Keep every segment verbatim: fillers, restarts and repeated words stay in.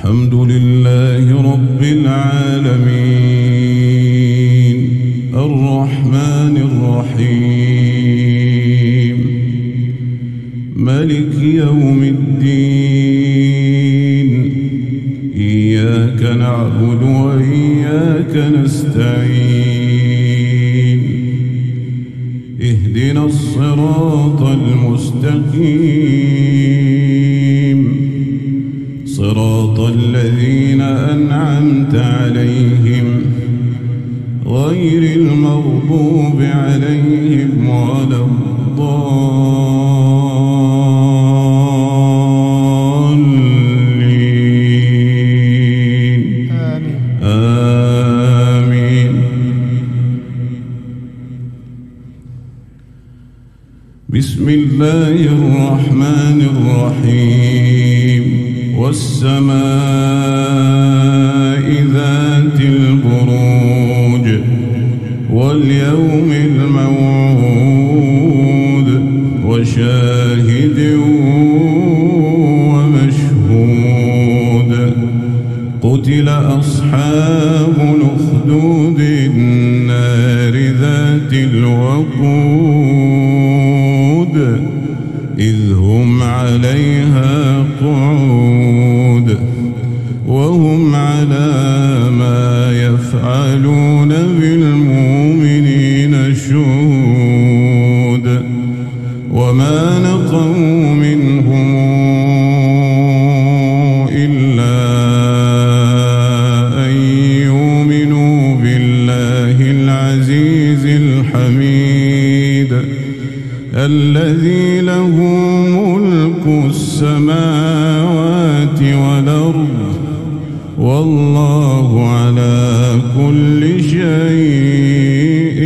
الحمد لله رب العالمين الرحمن الرحيم مالك يوم الدين إياك نعبد وإياك نستعين اهدنا الصراط المستقيم صراط الذين أنعمت عليهم غير المغضوب عليهم ولا الضالين آمين. بسم الله الرحمن الرحيم والسماء ذات البروج واليوم الموعود وشاهد ومشهود قتل أصحاب الأخدود النار ذات الوقود إذ هم عليها قعود وهم على ما يفعلون بالمؤمنين شهود وما نقموا منهم إلا أن يؤمنوا بالله العزيز الحميد الذي له ملك السماوات والأرض والله على كل شيء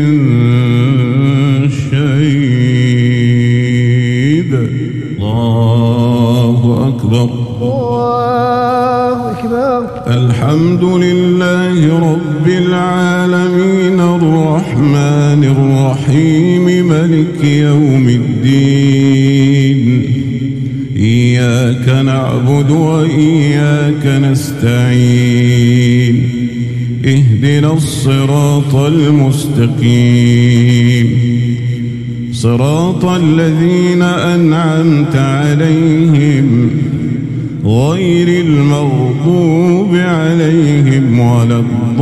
شهيد. الله أكبر. الله أكبر. الحمد لله رب العالمين الرحمن الرحيم مالك يوم الدين إياك نعبد وإياك نستعين اهدنا الصراط المستقيم صراط الذين أنعمت عليهم غير المغضوب عليهم ولا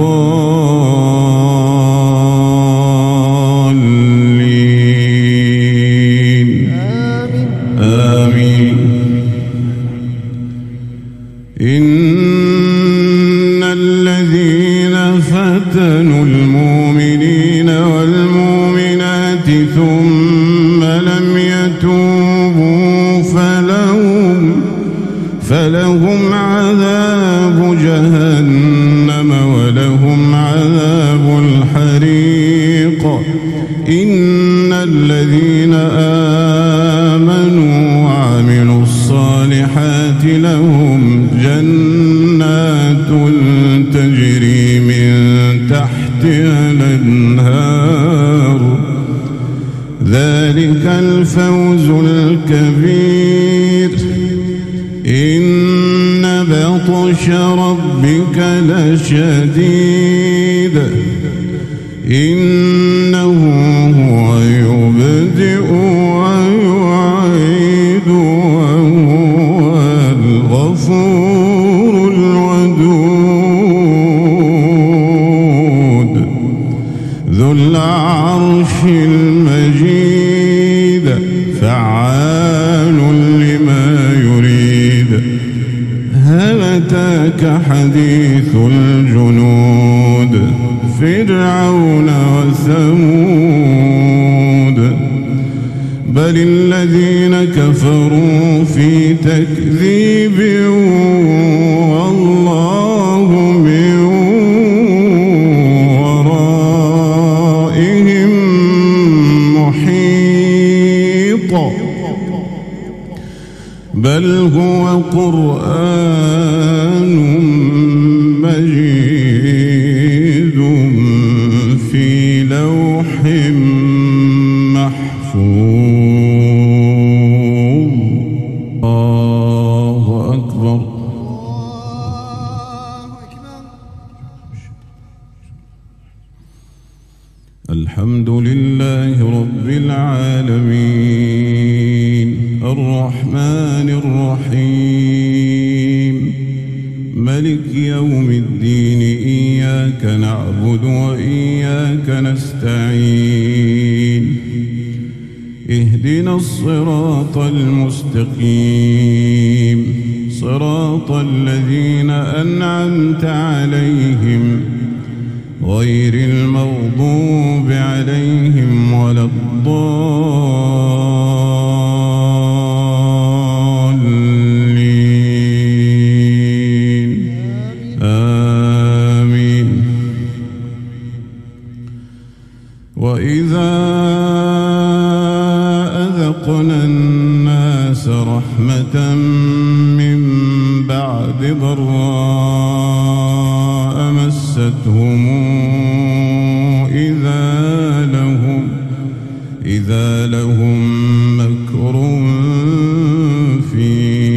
الضالين آمين. إن الذين فتنوا المؤمنين والمؤمنات ثم لم يتوبوا فلهم فلهم عذاب جهنم ولهم عذاب الحريق. إن الذين آمنوا وعملوا الصالحات لهم جنات تجري من تحتها الأنهار ذلك الفوز الكبير. إن بطش ربك لشديد إنه هو يبدئ ويعيد وهو الغفور الودود ذو العرش المجيد فعال لما يريد. هل أتاك حديث الجنود فرعون وثمود بل الذين كفروا في تكذيب والله من ورائهم محيط بل هو قرآن مجيد في لوح محفوظ. الله أكبر. الحمد لله رب العالمين الرحمن الرحيم ملك يوم الدين إياك نعبد وإياك نستعين اهدنا الصراط المستقيم صراط الذين أنعمت عليهم غير المغضوب عليهم ولا الضالين آمين. وإذا أذقنا الناس رحمة من بعد ضراء مستهم إذا لهم إذا لهم مكر في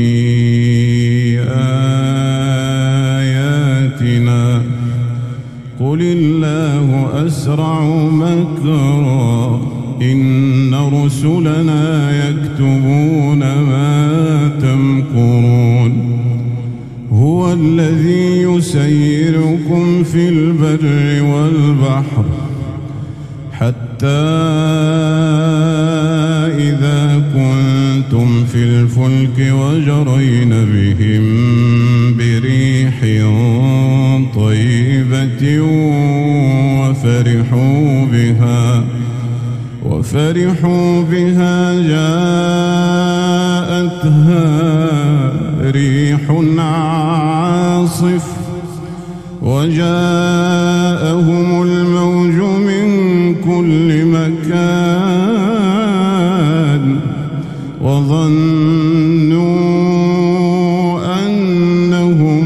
آياتنا قل الله أسرع مكرا إن رسلنا يكتبون ما تمكرون. هو الذي يسيركم في البر والبحر حتى إذا كنتم في الفلك وجرين بهم بريح طيبة وفرحوا بها وفرحوا بها جاءتها ريح عاصف وجاءهم الموج من كل مكان وظنوا أنهم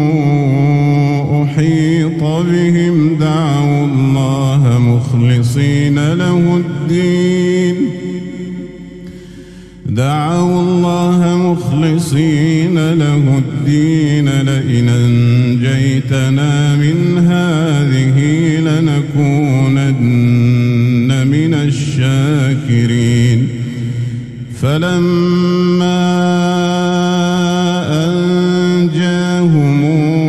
أحيط بهم دعوا الله مخلصين له الدين دعوا الله مخلصين له الدين لئن أنجيتنا من هذه لنكونن من الشاكرين. فلما أنجاهم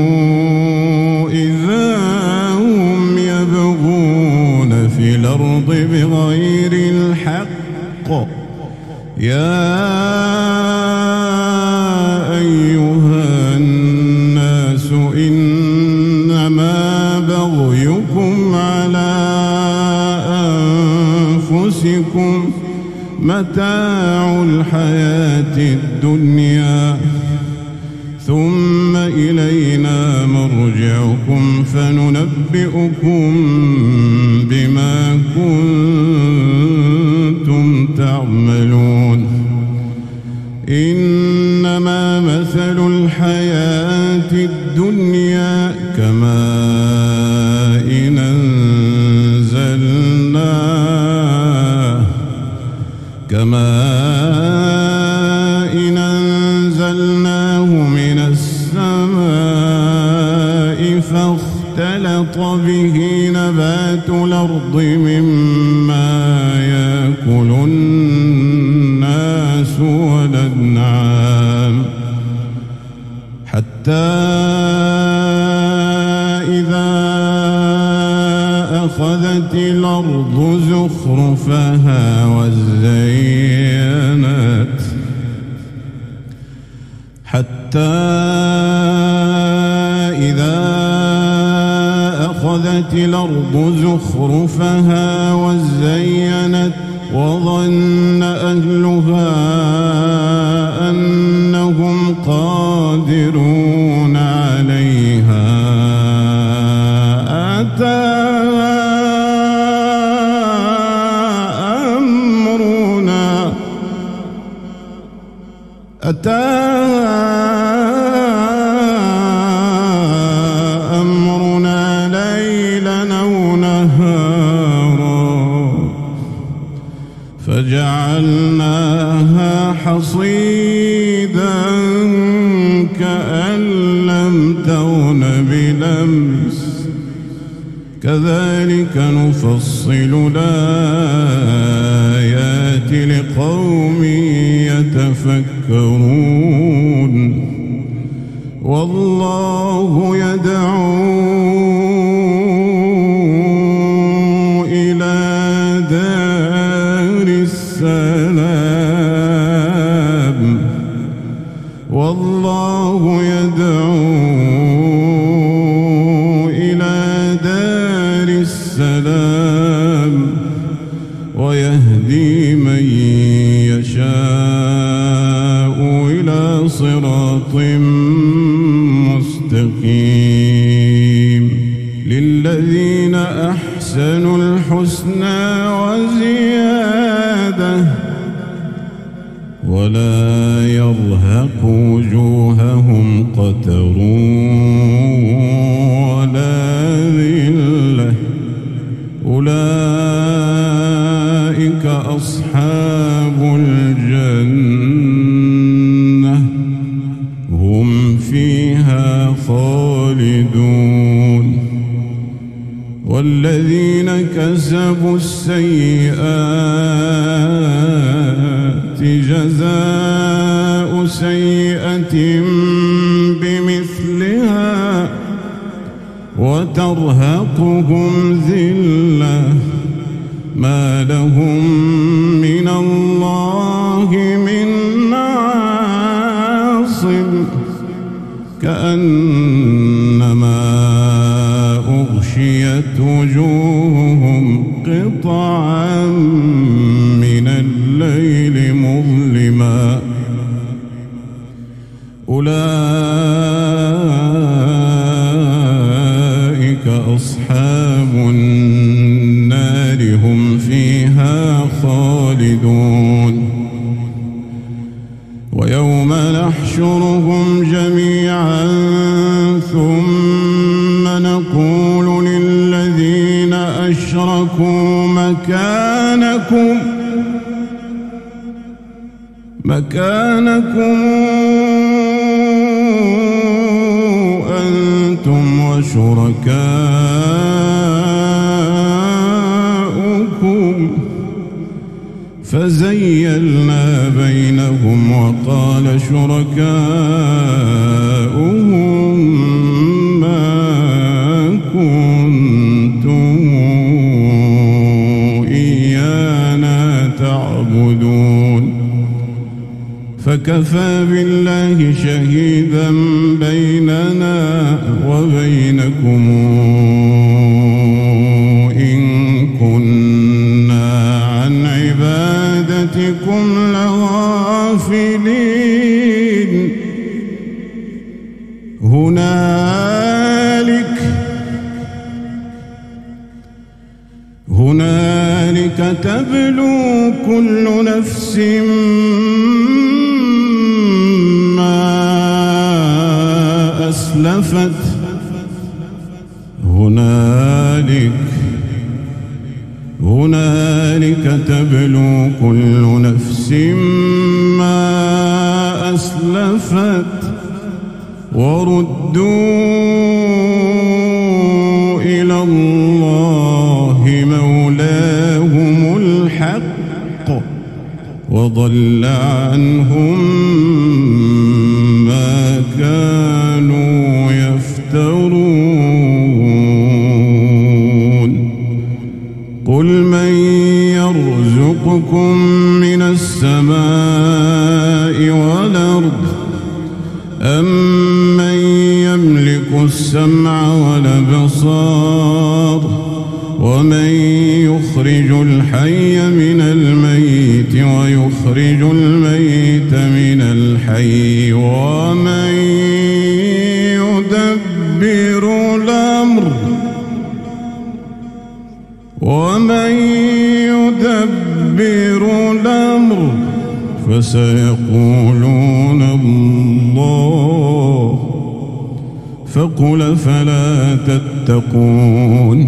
إذا هم يبغون في الأرض بغير الحق يا أيها الناس إنما بغيكم على أنفسكم متاع الحياة الدنيا ثم إلينا مرجعكم فننبئكم بما كنتم تعملون. إنما مثل الحياة الدنيا كماء أنزلناه كماء أنزلناه من السماء فاختلط به نبات الأرض مما يأكل الناس والأنعام حتى إذا أخذت الأرض زخرفها وزينت حتى إذا أخذت الأرض زخرفها وزينت وظن أهلها أنهم قادرون عليها أتاها أمرنا أتاها أمرنا ليلا أو نهارا فجعلناها حصيدا كأن لم تغن بلمس كذلك نفصل الآيات لقوم يتفكرون والله يدعو إلى دار السلام والله يدعو السلام ويهدي من يشاء إلى صراط مستقيم للذين أحسنوا الحسنى وزيادة ولا يرهق وجوههم قتر أولئك أصحاب الجنة هم فيها خالدون والذين كسبوا السيئات جزاء سيئة بمثلها وترهقهم ذلة ما لهم من الله من عاصم كأنما أغشيت وجوههم قطعا من الليل مظلما أولئك أصحاب النار هم فيها خالدون ويوم نحشرهم جميعا ثم نقول للذين أشركوا مكانكم مكانكم أنتم وشركاؤكم فزيلنا بينهم وقال شركاؤهم ما كنتم إيانا تعبدون فكفى بالله شهيدا بيننا وبينكم إن كنا عن عبادتكم لغافلين هنالك هنالك تبلو كل نفس أسلفت هنالك هنالك تبلو كل نفس ما أسلفت وردوا إلى الله مولاهم الحق وضل عنهم ما كانوا يفترون قل من يرزقكم من السماء والأرض أمن يملك السمع والأبصار ومن يخرج الحي من الميت ويخرج الميت من الحي ومن يدبر الأمر ومن يدبر الأمر فسيقولون الله فقل فلا تتقون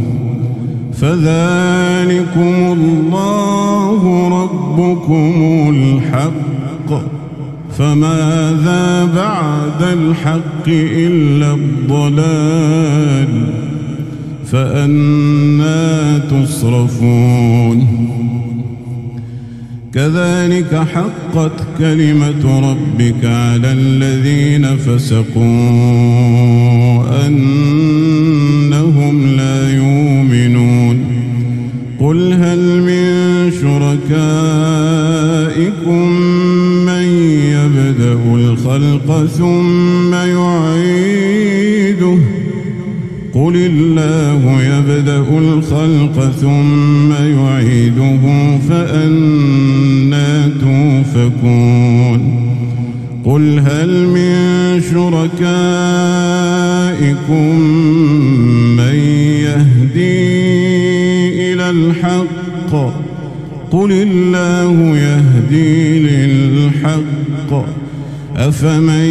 فذلكم الله ربكم الحق فماذا بعد الحق إلا الضلال فأنى تصرفون كذلك حقت كلمة ربك على الذين فسقوا أنهم لا يؤمنون قل هل من شركائكم من يبدأ الخلق ثم يعيده قل الله يبدأ الخلق ثم يعيده فأنى توفكون قل هل من شركائكم من يهدي إلى الحق قل الله يهدي للحق أفمن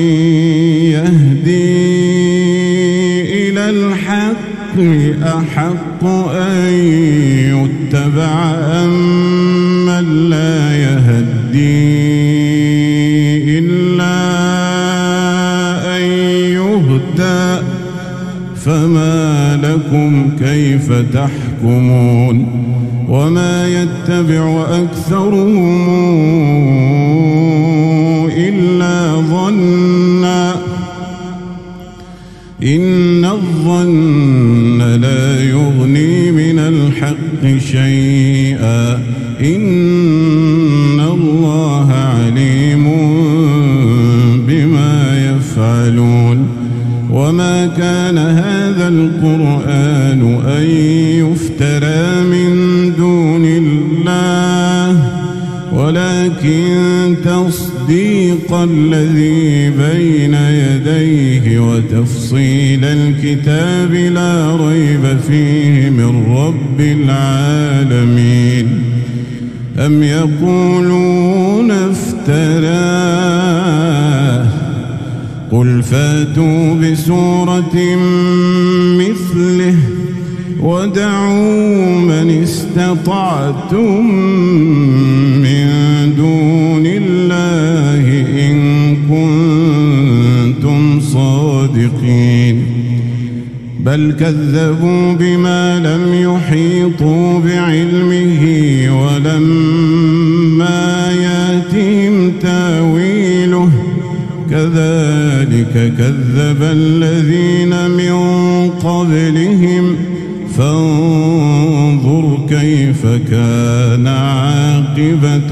يهدي إلى الحق أحق أن يتبع أم من لا يهدي إلا أن يهدى فما لكم كيف تحكمون وما يتبع أكثرهم إلا ظنا إن الظن لا يغني من الحق شيئا إن الله عليم بما يفعلون وما كان هذا القرآن أن يفترى من دون الله ولكن تصديق الذي بين يديه وتفصيل الكتاب لا ريب فيه من رب العالمين أم يقولون افتراه قل فاتوا بسورة مثله ودعوا من استطعتم من دون الله إن كنتم صادقين بل كذبوا بما لم يحيطوا بعلمه ولما ياتهم تاويله كذلك كذب الذين من قبلهم فانظر كيف كان عاقبة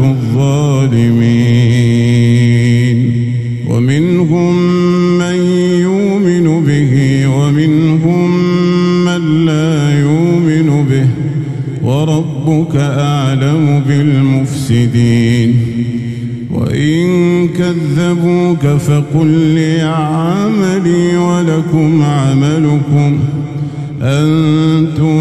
الظالمين ومنهم من يؤمن به ومنهم من لا يؤمن به وربك أعلم بالمفسدين وإن كذبوك فقل لي عملي ولكم عملكم أنتم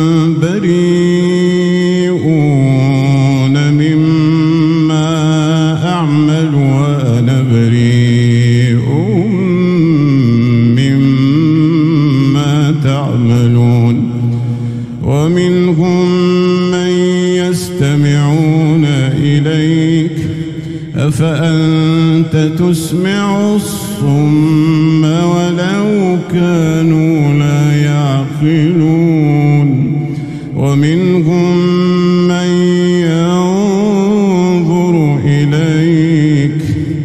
بريئون مما أعمل وأنا بريء مما تعملون ومنهم من يستمعون إليك أفأنت تسمع الصم ولو كانوا لا يعقلون ومنهم من ينظر إليك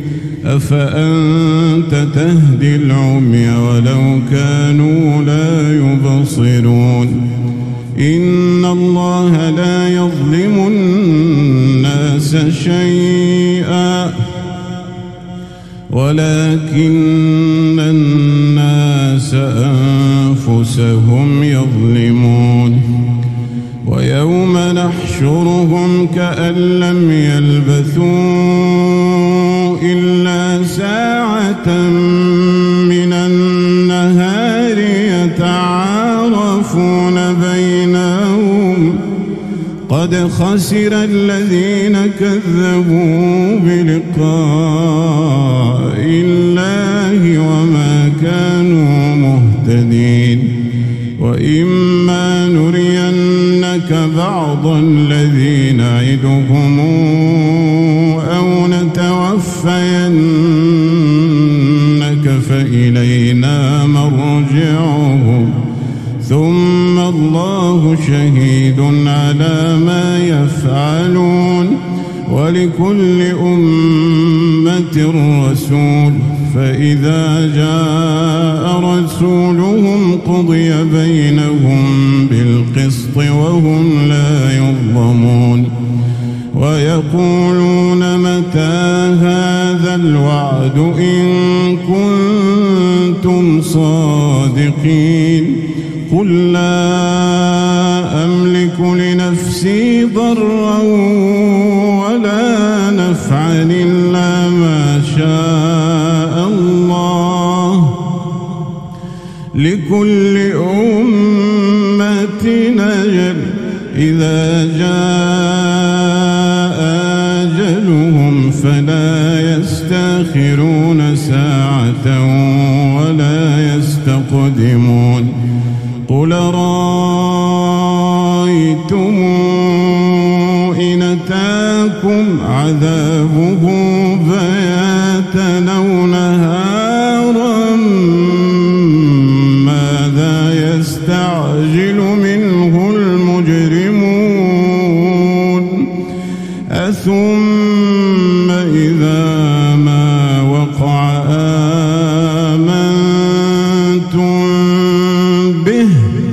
أفأنت تهدي العمي ولو كانوا لا يبصرون إن الله لا يظلم الناس شيئا ولكن الناس أنفسهم يظلمون ويوم نحشرهم كأن لم يلبثوا إلا ساعة من النهار يتعارفون بينهم قد خسر الذين كذبوا بلقاء الله وما كانوا مهتدين وإما نرينك بعض الذي نعدهم أو نتوفينك فإلينا مرجعهم ثم الله شهيد على ما يفعلون ولكل أمة رسول فإذا جاء رسولهم قضي بينهم بالقسط وهم لا يظلمون ويقولون متى هذا الوعد إن كنتم صادقين قل لا أملك لنفسي ضرا ولا نفعا إلا ما شاء الله لكل أمة أجل إذا جاء أجلهم فلا يستأخرون ساعة ولا يستقدمون قل رأيتم إن أتاكم عذابه بياتا أو نهارا ماذا يستعجل منه المجرمون أثم إذا ما وقع آمنتم به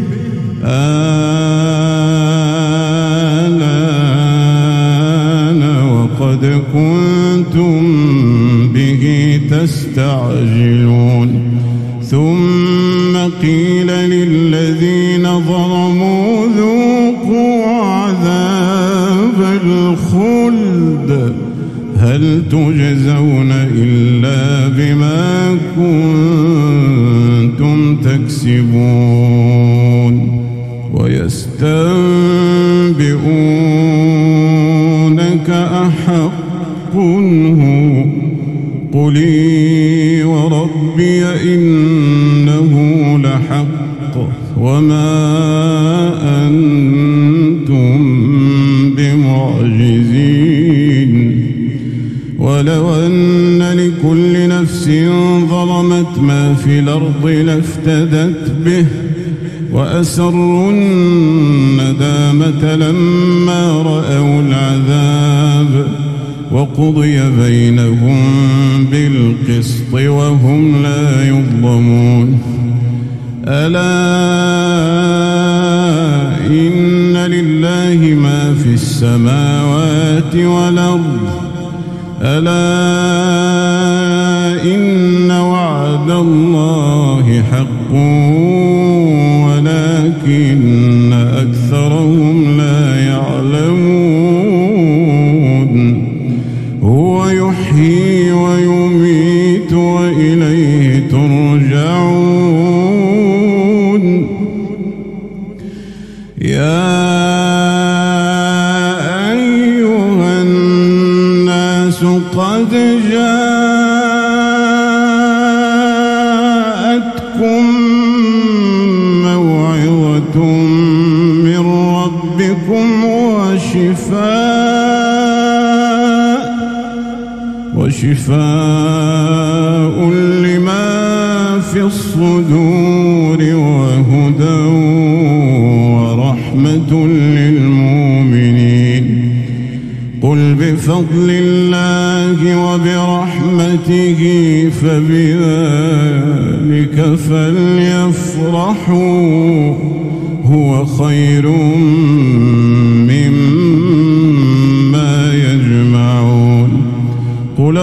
آلان وقد كنتم به تستعجلون ثم قيل للذين ظلموا ذوقوا عذاب الخلد هل تجزون إلا بما كنتم تكسبون ويستنبئونك أحق هو قل إي وربي إنه لحق وما أنتم بمعجزين ولو أن لكل نفس ظلمت ما في الأرض لافتدت به وأسروا الندامة لما رأوا العذاب وقضي بينهم بالقسط وهم لا يظلمون ألا إن لله ما في السماوات والأرض ألا إن وعد الله حق ولكن أكثرهم لا يعلمون هو يحيي ويميت وإليه ترجعون يا أيها الناس قد جاءتكم موعظة من ربكم وشفاء وشفاء لما في الصدور وهدى ورحمة للمؤمنين قل بفضل الله وبرحمته فبذلك فليفرحوا هو خير مما يجمعون قل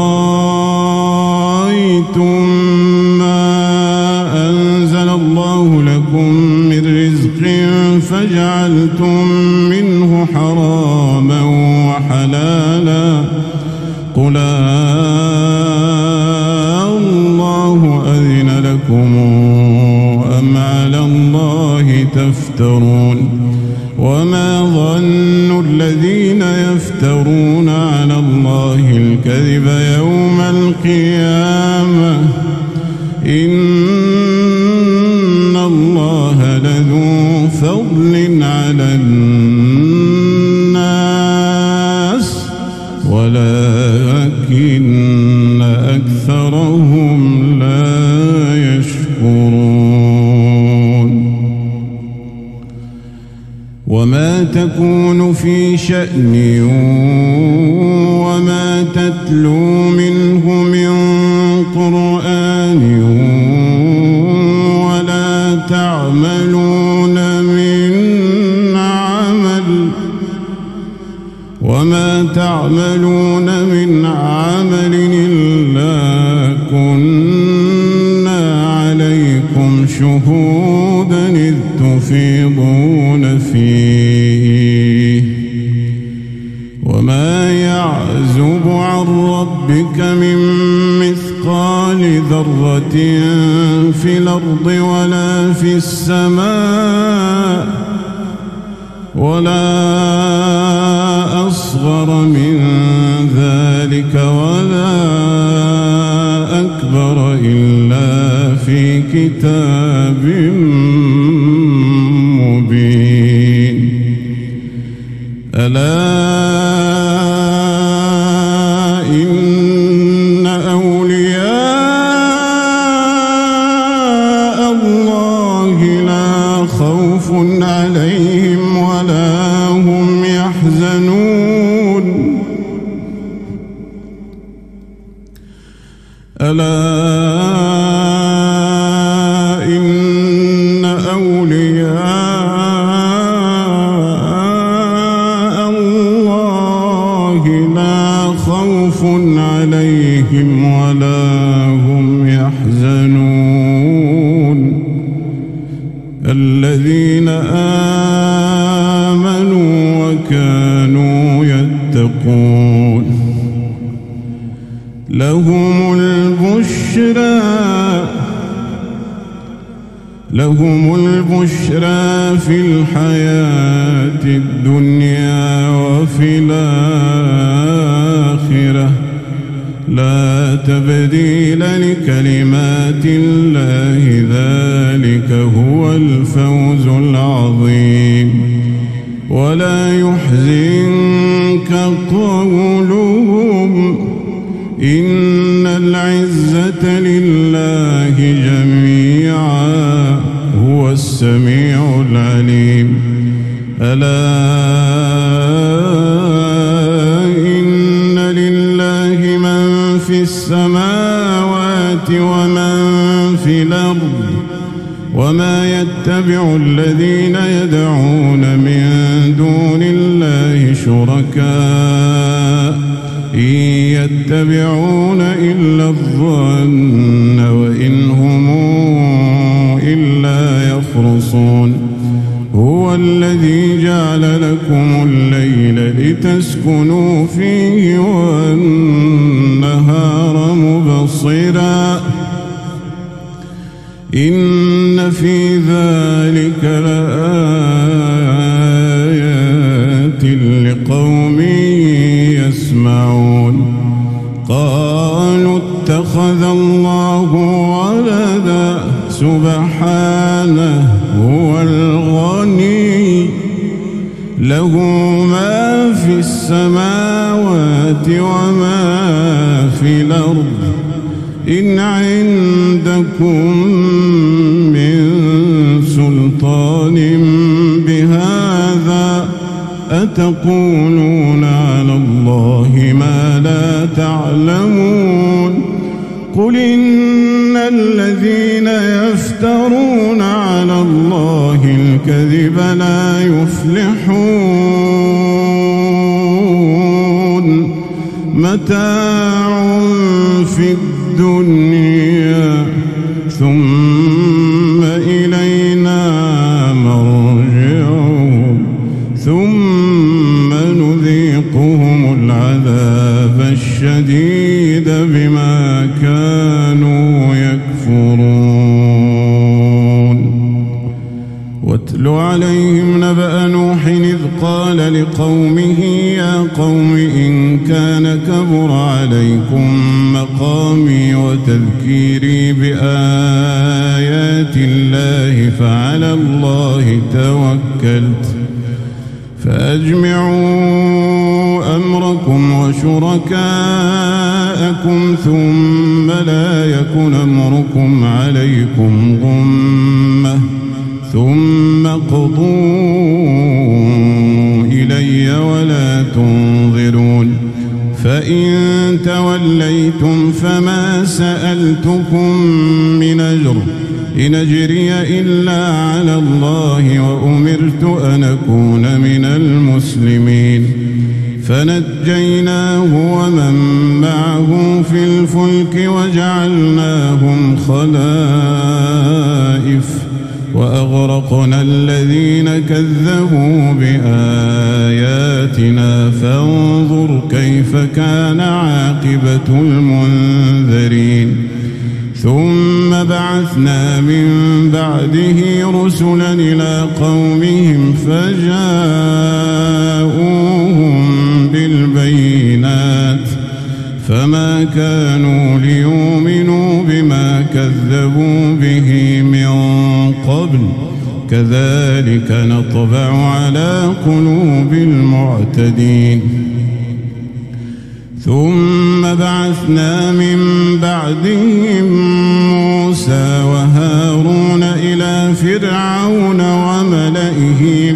رأيتم ما أنزل الله لكم من رزق فجعلتم منه حراما وحلالا قل الله أذن لكم أم على الله تفترون وما ظن الذين يفترون على الله الكذب يوم القيامة إن الله لذو فضل على الناس ولكن أكثرهم لا يشكرون. لا تكون في شأن وما تتلو منه من قرآن ولا تعملون من عمل وما تعملون من عمل إلا كنا عليكم شهودا إذ تفيضون فيه وما يعزب عن ربك من مثقال ذرة في الأرض ولا في السماء ولا أصغر من ذلك ولا أكبر إلا في كتاب مبين. ألا إن أولياء الله لا خوف عليهم ولا هم يحزنون. ألا إن أولياء الله لا خوف عليهم ولا هم يحزنون الذين آمنوا وكانوا يتقون لهم البشرى لهم البشرى في الحياة الدنيا وفي الآخرة لا تبديل لكلمات الله ذلك هو الفوز العظيم. ولا يحزنك قولهم إن العزة لله جميعا هو السميع العليم. ألا إن لله من في السماوات ومن في الأرض وما يتبع الذين يدعون من دون الله شركاء إن يتبعون إلا الظن وإن هم إلا يخرصون. هو الذي جعل لكم الليل لتسكنوا فيه والنهار مبصرا إن في ذلك لآيات لقوم يسمعون. قالوا اتخذ الله ولدا سبحانه هو الغني له ما في السماوات وما في الأرض إن عندكم من سلطان بهذا أتقولون على الله ما لا تعلمون. قل إن الذين يفترون على الله الكذب لا يفلحون. متاع في الدنيا ثم إلينا مرجعهم ثم نذيقهم العذاب الشديد بما كانوا يكفرون. واتل عليهم نبأ نوح إذ قال لقومه يا قوم إن كان كبر عليكم مقامي وتذكيري بآيات الله فعلى الله توكلت فأجمعوا أمركم وشركاءكم ثم لا يكن أمركم عليكم غمة ثم قضوا النبي ولا تنظرون فإن توليتم فما سألتكم من أجر إن أجري إلا على الله وأمرت أن أكون من المسلمين فنجيناه ومن معه في الفلك وجعلناهم خلائف وأغرقنا الذين كذبوا بآياتنا فانظر كيف كان عاقبة المنذرين ثم بعثنا من بعده رسلا إلى قومهم فجاءوهم بالبينات فما كانوا ليؤمنوا بما كذبوا به من قبل كذلك نطبع على قلوب المعتدين ثم بعثنا من بعدهم موسى وهارون إلى فرعون وملئه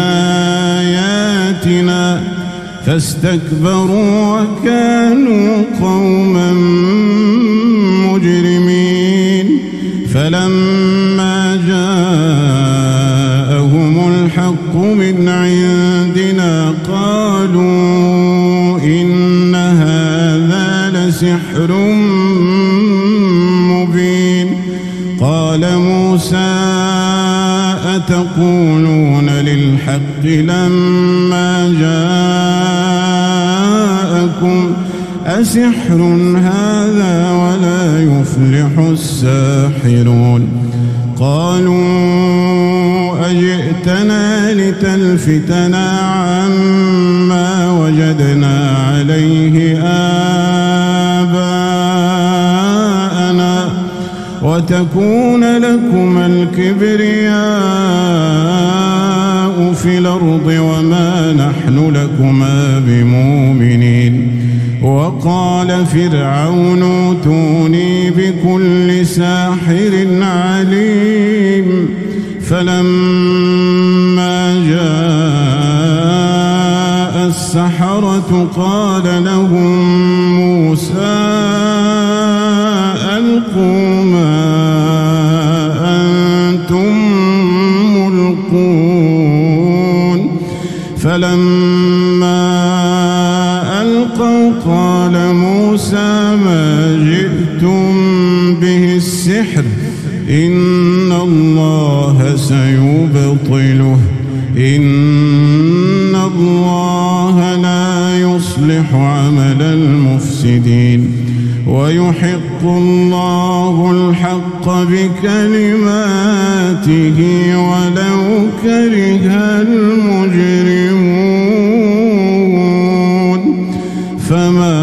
بآياتنا فاستكبروا وكانوا قوما مجرمين فلما جاءهم الحق من عندنا قالوا إن هذا لسحر مبين قال موسى أتقولون للحق لما جاءكم أسحر هذا ولا يفلح الساحرون قالوا أجئتنا لتلفتنا عما وجدنا عليه آباءنا وتكون لكما الكبرياء في الأرض وما نحن لكما بمؤمنين وقال فرعون ائتوني بكل ساحر عليم فلما جاء السحرة قال لهم موسى ألقوا ما أنتم ملقون فلما ألقوا قال موسى ما جئتم به السحر إن الله سيبطله إن الله لا يصلح عمل المفسدين ويحق الله الحق بكلماته ولو كره المجرمون فما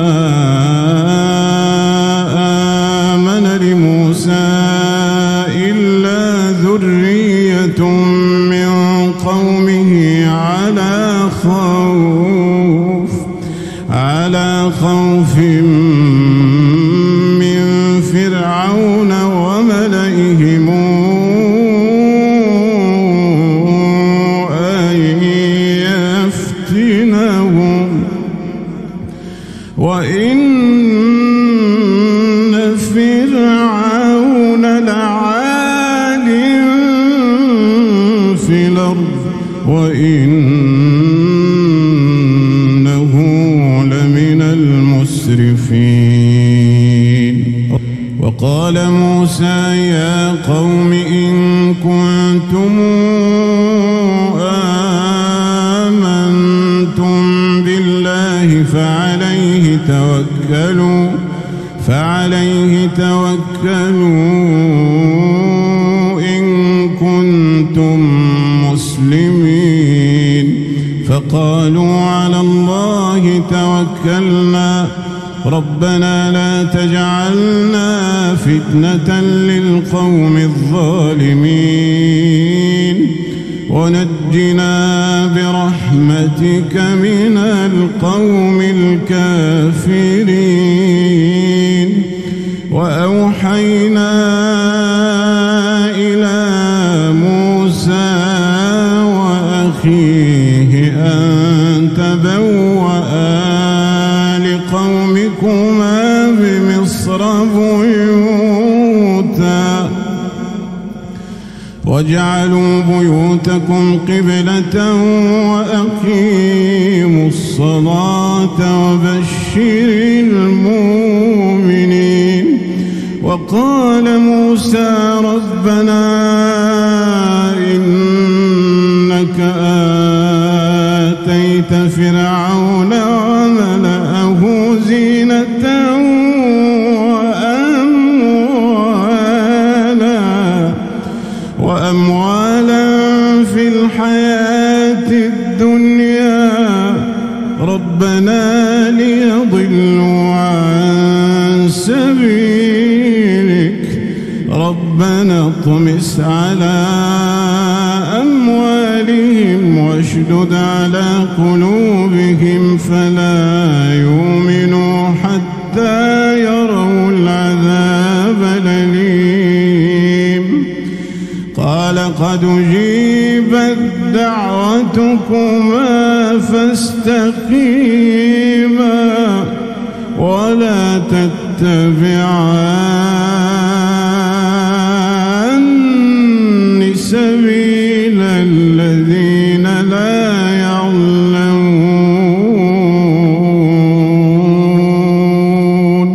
آمن لموسى إلا ذرية من قومه على خوف على خوف من فرعون وملئهم أن يفتنهم وإن فرعون لعال في الأرض وإنه لمن المسرفين وقال موسى يا قوم إن كنتم آمنتم بالله فعليه توكلوا فعليه توكلوا إن كنتم مسلمين فقالوا على الله توكلنا ربنا لا تجعلنا فتنة للقوم الظالمين ونجنا برحمتك من القوم الكافرين وأوحينا إلى موسى وأخيه أن تبوأ لقومكما بمصر بيوتا واجعلوا بيوتكم قبلة وأقيموا الصلاة وبشر المؤمنين. وقال موسى ربنا إنك آتيت فرعون وملأه زينة وأموالا في الحياة الدنيا ربنا ليضلوا عن سبيلك ربنا اطمس على أموالهم واشدد على قلوبهم فلا يؤمنوا حتى يروا العذاب الأليم. قال قد أجيبت دعوتكما فاستقيما ولا تتبعان سبيل الذين لا يعلمون.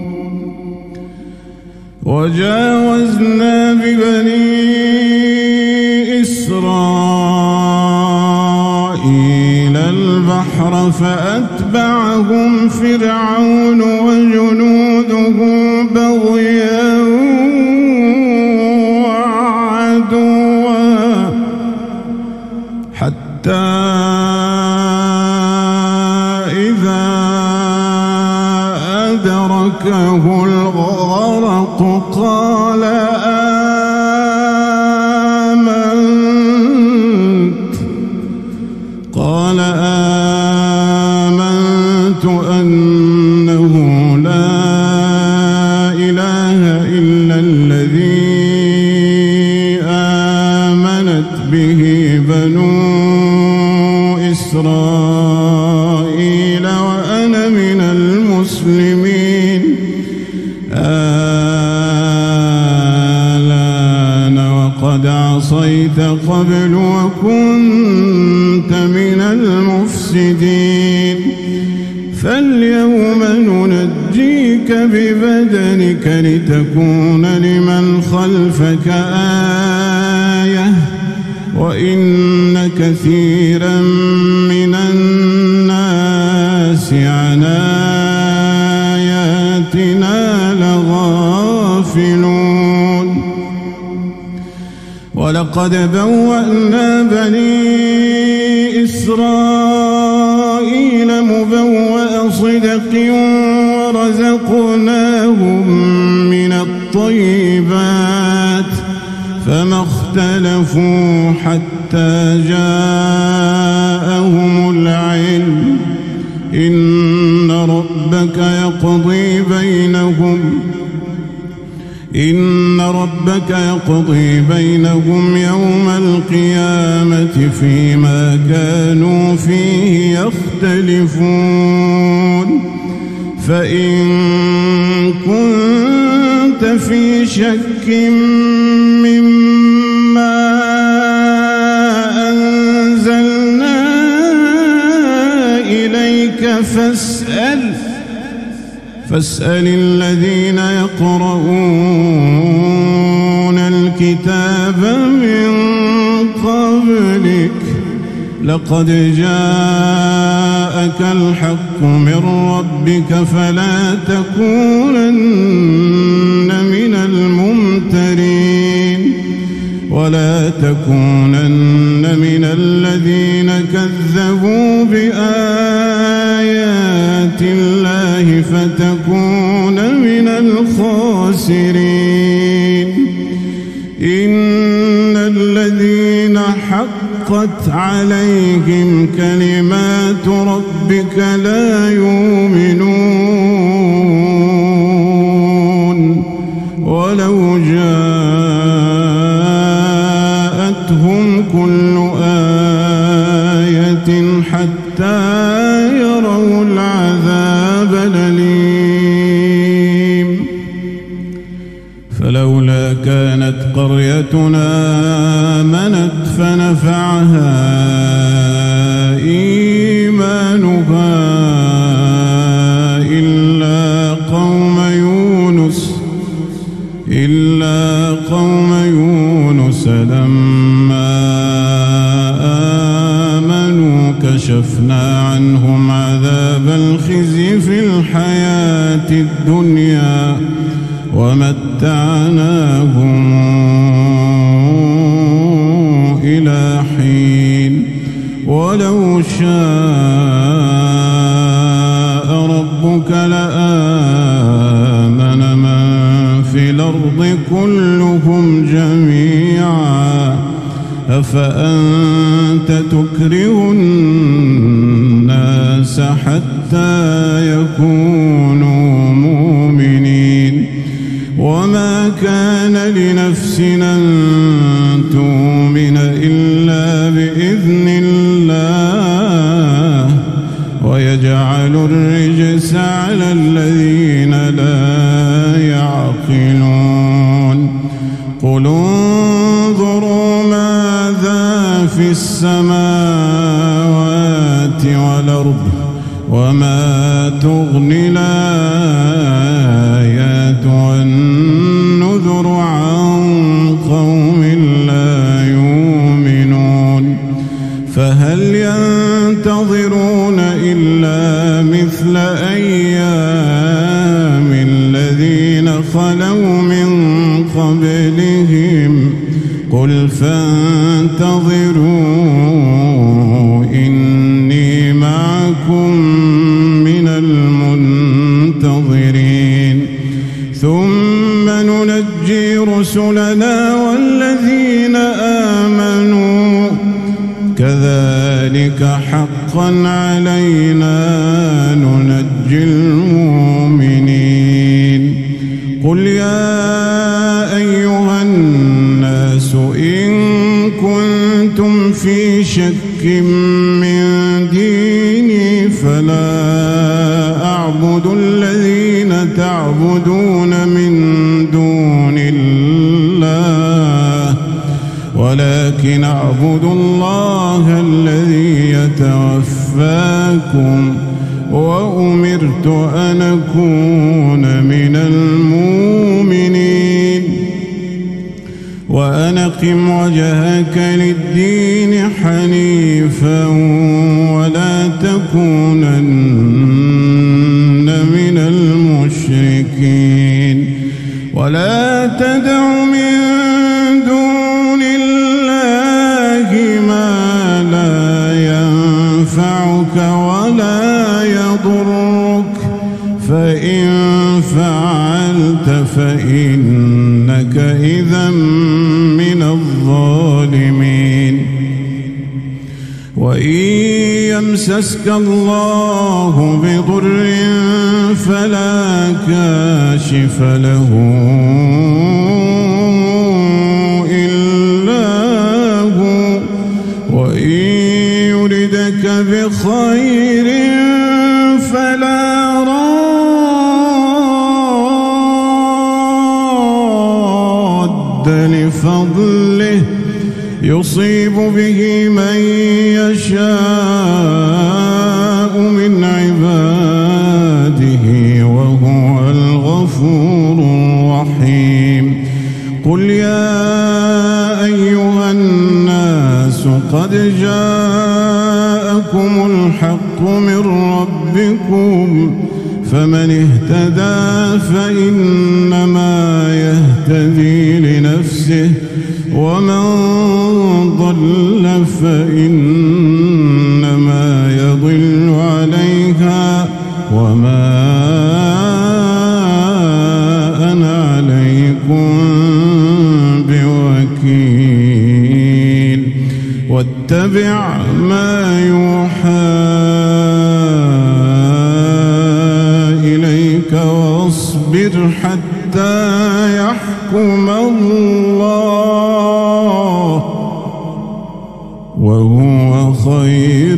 وجاوزنا ببني إسرائيل البحر فأتبعهم فرعون وجنوده بغيا وعدوا حتى إذا أدركه الغرق قال آمنت قال آمنت أنه لا إله إلا الذي آمنت به بنو إسرائيل وأنا من المسلمين. آلان وقد عصيت قبل وكنت من المفسدين فاليوم ننجيك ببدنك لتكون لمن خلفك آية وإن كثيرا من الناس عن آياتنا لغافلون. ولقد بوأنا بني إسرائيل مبوأ صدق ورزقناهم من الطيبات فما اختلفوا حتى جاءهم العلم إن ربك يقضي بينهم إن ربك يقضي بينهم يوم القيامة فيما كانوا فيه يختلفون. فإن كنت في شك مما أنزلنا إليك فاسأل فاسأل الذين يقرؤون الكتاب من قبلك لقد جاءك الحق من ربك فلا تكونن من الممترين ولا تكونن من الذين كذبوا بآيات الله فتكون من الخاسرين. إن الذين حقت عليهم كلمات ربك لا يؤمنون ولو جاءتهم كل آية حتى قريتنا آمنت فنفعها إيمانها إلا قوم يونس إلا قوم يونس لما آمنوا كشفنا عنهم عذاب الخزي في الحياة الدنيا ومتعناهم إلى حين ولو شاء ربك لآمن من في الأرض كلهم جميعا أفأنت تكره الناس حتى يكونوا مؤمنين وما كان لنفس أن تؤمن إلا بإذن الله ويجعل الرجس على الذين لا يعقلون قل انظروا ماذا في السماوات والأرض وما تغني الآيات والنذر عن قوم لا يؤمنون فهل ينتظرون إلا مثل أيام الذين خلوا من قبلهم قل فانتظروا إني معكم من المنتظرين ثم ننجي رسلنا والذين آمنوا كذلك حقا علينا ننجي المؤمنين قل يا أيها الناس إن كنتم في شك من ديني فلا أعبد الذين تعبدون من دون الله ولكن أعبد الله الذي يتوفاكم وأمرت أن أكون من المؤمنين وأن أقم وجهك للدين حنيفا ولا تكونن من المشركين ولا تدع من دون الله ما لا ينفعك ولا يضرك فإن فعلت فإنك إذا من الظالمين وإن يمسسك الله بضر فلا كاشف له إلا هو وإن يردك بخير فلا راد لفضله يصيب به من يشاء من عباده وهو الغفور الرحيم قل يا أيها الناس قد جاءكم الحق من ربكم فمن اهتدى فإنما يهتدي لنفسه ومن ضل فإنما يضل عليها وما أنا عليكم بوكيل واتبع ما يوحى إليك واصبر حتى يحكم الله وهو خير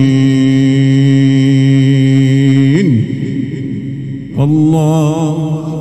الحاكمين الله